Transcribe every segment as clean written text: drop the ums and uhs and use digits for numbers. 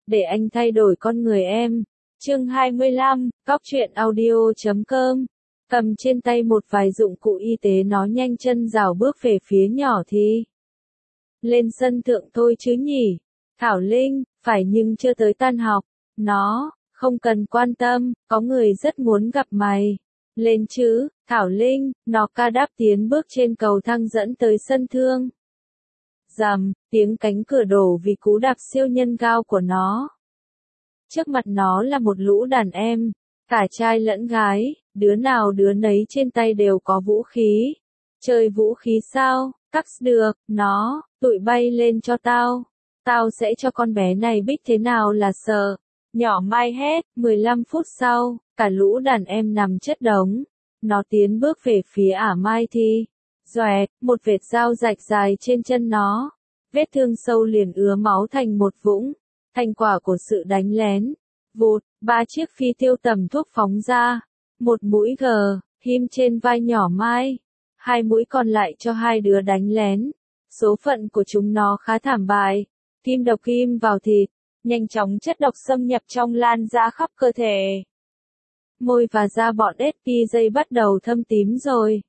để anh thay đổi con người em. Chương 25, Góc truyện audio.com. Cầm trên tay một vài dụng cụ y tế, nó nhanh chân rảo bước về phía nhỏ Thi. Lên sân thượng thôi chứ nhỉ? Thảo Linh, phải nhưng chưa tới tan học. Nó, không cần quan tâm, có người rất muốn gặp mày. Lên chứ, Thảo Linh, nó ca đáp tiến bước trên cầu thang dẫn tới sân thượng. Rầm, tiếng cánh cửa đổ vì cú đạp siêu nhân cao của nó. Trước mặt nó là một lũ đàn em, cả trai lẫn gái, đứa nào đứa nấy trên tay đều có vũ khí. Chơi vũ khí sao? Cắt được, nó, tụi bay lên cho tao. Tao sẽ cho con bé này biết thế nào là sợ. Nhỏ Mai hét, 15 phút sau, cả lũ đàn em nằm chất đống. Nó tiến bước về phía ả Mai Thi. Doẹt, một vệt dao rạch dài trên chân nó. Vết thương sâu liền ứa máu thành một vũng. Thành quả của sự đánh lén. Vụt, 3 chiếc phi tiêu tầm thuốc phóng ra. Một mũi him trên vai nhỏ Mai. 2 mũi còn lại cho 2 đứa đánh lén. Số phận của chúng nó khá thảm bại. Kim độc kim vào thịt. Nhanh chóng chất độc xâm nhập trong lan ra khắp cơ thể. Môi và da bọn SPJ bắt đầu thâm tím rồi.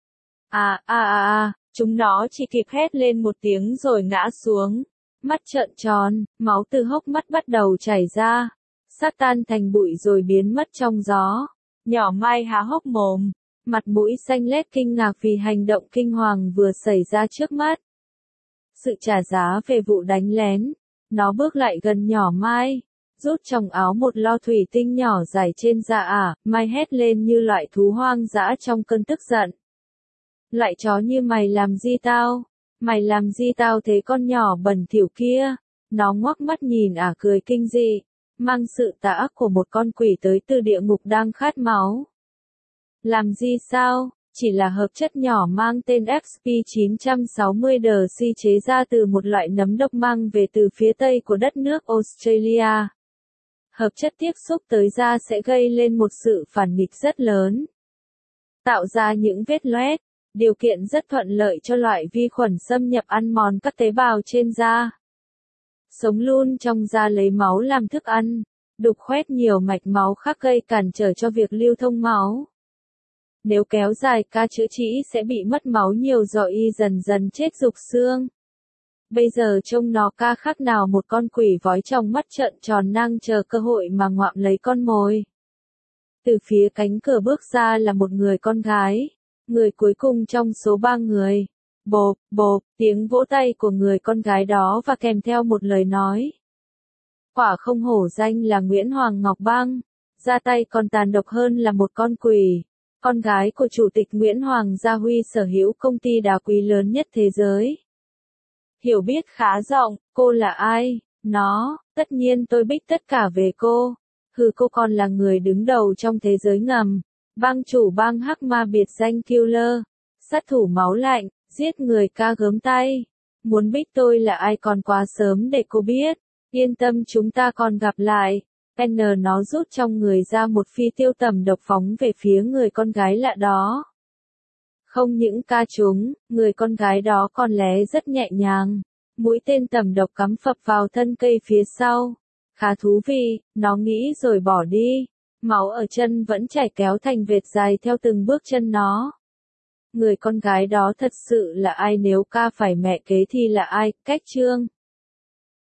Chúng nó chỉ kịp hét lên một tiếng rồi ngã xuống. Mắt trợn tròn, máu từ hốc mắt bắt đầu chảy ra. Xác tan thành bụi rồi biến mất trong gió. Nhỏ Mai há hốc mồm, mặt mũi xanh lét kinh ngạc vì hành động kinh hoàng vừa xảy ra trước mắt. Sự trả giá về vụ đánh lén. Nó bước lại gần nhỏ Mai, rút trong áo một lo thủy tinh nhỏ dài trên da ả. Mai hét lên như loại thú hoang dã trong cơn tức giận. Loại chó như mày làm gì tao? Mày làm gì tao thế con nhỏ bẩn thỉu kia? Nó ngoác mắt nhìn ả cười kinh dị, mang sự tà ác của một con quỷ tới từ địa ngục đang khát máu. Làm gì sao? Chỉ là hợp chất nhỏ mang tên XP960DC chế ra từ một loại nấm độc mang về từ phía tây của đất nước Australia. Hợp chất tiếp xúc tới da sẽ gây lên một sự phản nghịch rất lớn. Tạo ra những vết loét, điều kiện rất thuận lợi cho loại vi khuẩn xâm nhập ăn mòn các tế bào trên da. Sống luôn trong da lấy máu làm thức ăn, đục khoét nhiều mạch máu khác gây cản trở cho việc lưu thông máu. Nếu kéo dài ca chữa trị sẽ bị mất máu nhiều rồi y dần dần chết rục xương. Bây giờ trông nó ca khác nào một con quỷ vói trong mắt trợn tròn đang chờ cơ hội mà ngoạm lấy con mồi. Từ phía cánh cửa bước ra là một người con gái, người cuối cùng trong số 3 người. Bộp, bộp, tiếng vỗ tay của người con gái đó và kèm theo một lời nói. Quả không hổ danh là Nguyễn Hoàng Ngọc Băng, ra tay còn tàn độc hơn là một con quỷ. Con gái của Chủ tịch Nguyễn Hoàng Gia Huy sở hữu công ty đá quý lớn nhất thế giới. Hiểu biết khá rộng, cô là ai? Nó, tất nhiên tôi biết tất cả về cô. Cô còn là người đứng đầu trong thế giới ngầm. Bang chủ bang Hắc Ma biệt danh Killer. Sát thủ máu lạnh, giết người ca gớm tay. Muốn biết tôi là ai còn quá sớm để cô biết. Yên tâm, chúng ta còn gặp lại. Nó rút trong người ra một phi tiêu tầm độc phóng về phía người con gái lạ đó. Không những ca trúng, người con gái đó còn lé rất nhẹ nhàng. Mũi tên tầm độc cắm phập vào thân cây phía sau. Khá thú vị, nó nghĩ rồi bỏ đi. Máu ở chân vẫn chảy kéo thành vệt dài theo từng bước chân nó. Người con gái đó thật sự là ai, nếu ca phải mẹ kế thì là ai? Cách chương